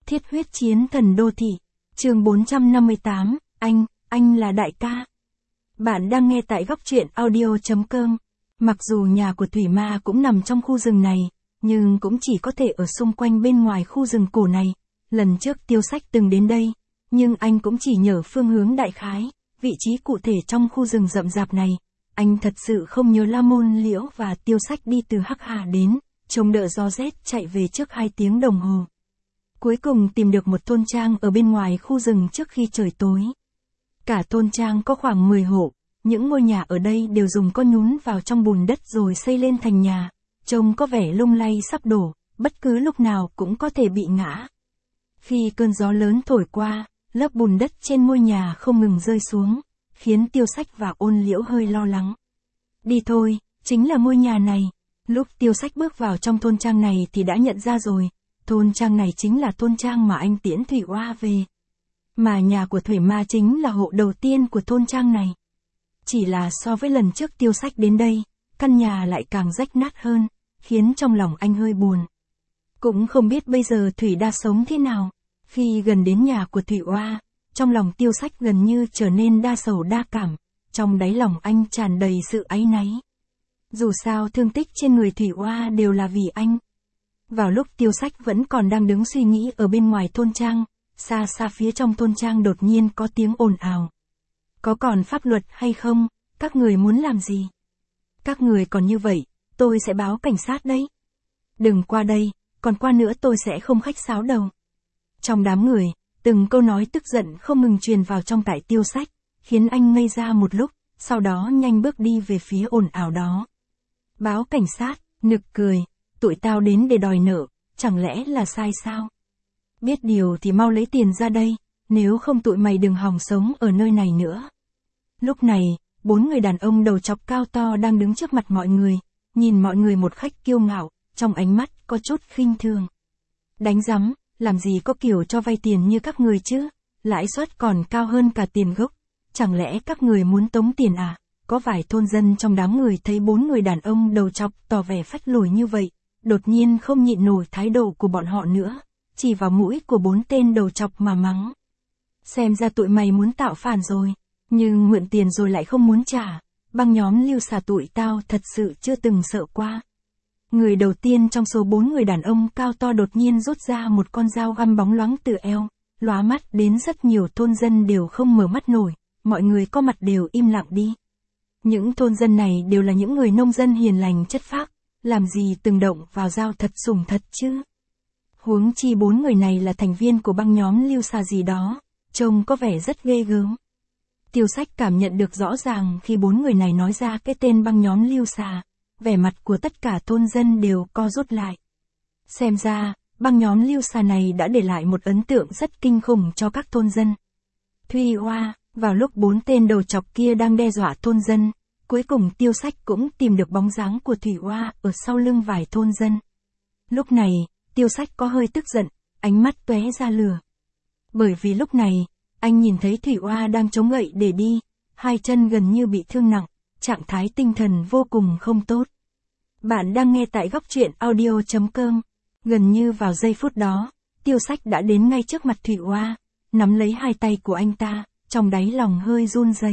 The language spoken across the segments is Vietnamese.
Thiết huyết chiến thần đô thị. Chương 458, anh là đại ca. Bạn đang nghe tại góc truyện audio.com. Mặc dù nhà của Thủy Ma cũng nằm trong khu rừng này, nhưng cũng chỉ có thể ở xung quanh bên ngoài khu rừng cổ này. Lần trước Tiêu Sách từng đến đây, nhưng anh cũng chỉ nhớ phương hướng đại khái, vị trí cụ thể trong khu rừng rậm rạp này. Anh thật sự không nhớ La Môn Liễu và Tiêu Sách đi từ Hắc Hà đến, trông đợi gió rét chạy về trước 2 tiếng đồng hồ. Cuối cùng tìm được một thôn trang ở bên ngoài khu rừng trước khi trời tối. Cả thôn trang có khoảng 10 hộ, những ngôi nhà ở đây đều dùng có nhún vào trong bùn đất rồi xây lên thành nhà, trông có vẻ lung lay sắp đổ, bất cứ lúc nào cũng có thể bị ngã. Khi cơn gió lớn thổi qua, lớp bùn đất trên ngôi nhà không ngừng rơi xuống, khiến Tiêu Sách và Ôn Liễu hơi lo lắng. Đi thôi, chính là ngôi nhà này. Lúc Tiêu Sách bước vào trong thôn trang này thì đã nhận ra rồi, thôn trang này chính là thôn trang mà anh tiễn Thủy Oa về. Mà nhà của Thủy Ma chính là hộ đầu tiên của thôn trang này. Chỉ là so với lần trước Tiêu Sách đến đây, căn nhà lại càng rách nát hơn, khiến trong lòng anh hơi buồn. Cũng không biết bây giờ Thủy Đa sống thế nào. Khi gần đến nhà của Thủy Oa, trong lòng Tiêu Sách gần như trở nên đa sầu đa cảm, trong đáy lòng anh tràn đầy sự áy náy. Dù sao thương tích trên người Thủy Oa đều là vì anh. Vào lúc Tiêu Sách vẫn còn đang đứng suy nghĩ ở bên ngoài thôn trang, xa xa phía trong thôn trang đột nhiên có tiếng ồn ào. Có còn pháp luật hay không? Các người muốn làm gì? Các người còn như vậy, tôi sẽ báo cảnh sát đấy. Đừng qua đây, còn qua nữa tôi sẽ không khách sáo đâu. Trong đám người, từng câu nói tức giận không ngừng truyền vào trong tai Tiêu Sách, khiến anh ngây ra một lúc, sau đó nhanh bước đi về phía ồn ào đó. Báo cảnh sát, nực cười, tụi tao đến để đòi nợ, chẳng lẽ là sai sao? Biết điều thì mau lấy tiền ra đây, nếu không tụi mày đừng hòng sống ở nơi này nữa. Lúc này, 4 người đàn ông đầu chọc cao to đang đứng trước mặt mọi người, nhìn mọi người một cách kiêu ngạo, trong ánh mắt có chút khinh thường. Đánh rắm, làm gì có kiểu cho vay tiền như các người chứ, lãi suất còn cao hơn cả tiền gốc, chẳng lẽ các người muốn tống tiền à? Có vài thôn dân trong đám người thấy 4 người đàn ông đầu chọc tỏ vẻ phách lối như vậy, đột nhiên không nhịn nổi thái độ của bọn họ nữa, chỉ vào mũi của 4 tên đầu chọc mà mắng. Xem ra tụi mày muốn tạo phản rồi, nhưng mượn tiền rồi lại không muốn trả, băng nhóm Lưu Xà tụi tao thật sự chưa từng sợ qua. Người đầu tiên trong số 4 người đàn ông cao to đột nhiên rút ra một con dao găm bóng loáng từ eo, lóa mắt đến rất nhiều thôn dân đều không mở mắt nổi, mọi người có mặt đều im lặng đi. Những thôn dân này đều là những người nông dân hiền lành chất phác, làm gì từng động vào dao thật sủng thật chứ. Huống chi 4 người này là thành viên của băng nhóm Lưu Xà gì đó, trông có vẻ rất ghê gớm. Tiêu Sách cảm nhận được rõ ràng khi 4 người này nói ra cái tên băng nhóm Lưu Xà, vẻ mặt của tất cả thôn dân đều co rút lại. Xem ra, băng nhóm Lưu Xà này đã để lại một ấn tượng rất kinh khủng cho các thôn dân. Thủy Oa, vào lúc 4 tên đầu chọc kia đang đe dọa thôn dân, cuối cùng Tiêu Sách cũng tìm được bóng dáng của Thủy Oa ở sau lưng vài thôn dân. Lúc này, Tiêu Sách có hơi tức giận, ánh mắt tóe ra lửa. Bởi vì lúc này, anh nhìn thấy Thủy Oa đang chống gậy để đi, 2 chân gần như bị thương nặng, trạng thái tinh thần vô cùng không tốt. Bạn đang nghe tại góc truyện audio.com. Gần như vào giây phút đó, Tiêu Sách đã đến ngay trước mặt Thủy Oa, nắm lấy 2 tay của anh ta, trong đáy lòng hơi run rẩy.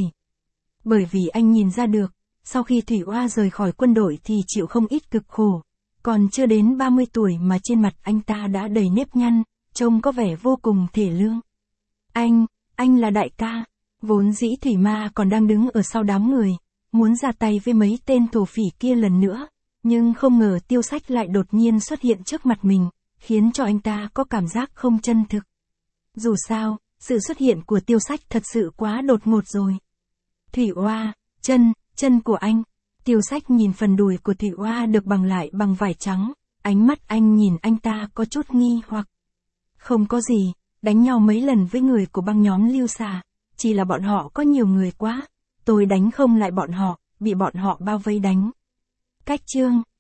Bởi vì anh nhìn ra được, sau khi Thủy Oa rời khỏi quân đội thì chịu không ít cực khổ, còn chưa đến 30 tuổi mà trên mặt anh ta đã đầy nếp nhăn, trông có vẻ vô cùng thể lương. Anh là đại ca. Vốn dĩ Thủy Ma còn đang đứng ở sau đám người, muốn ra tay với mấy tên thổ phỉ kia lần nữa, nhưng không ngờ Tiêu Sách lại đột nhiên xuất hiện trước mặt mình, khiến cho anh ta có cảm giác không chân thực. Dù sao, sự xuất hiện của Tiêu Sách thật sự quá đột ngột rồi. Thủy Oa, chân của anh. Tiêu Sách nhìn phần đùi của Thủy Oa được bằng lại bằng vải trắng, ánh mắt anh nhìn anh ta có chút nghi hoặc. Không có gì, đánh nhau mấy lần với người của băng nhóm Lưu Xà, chỉ là bọn họ có nhiều người quá, tôi đánh không lại bọn họ, bị bọn họ bao vây đánh. Cách chương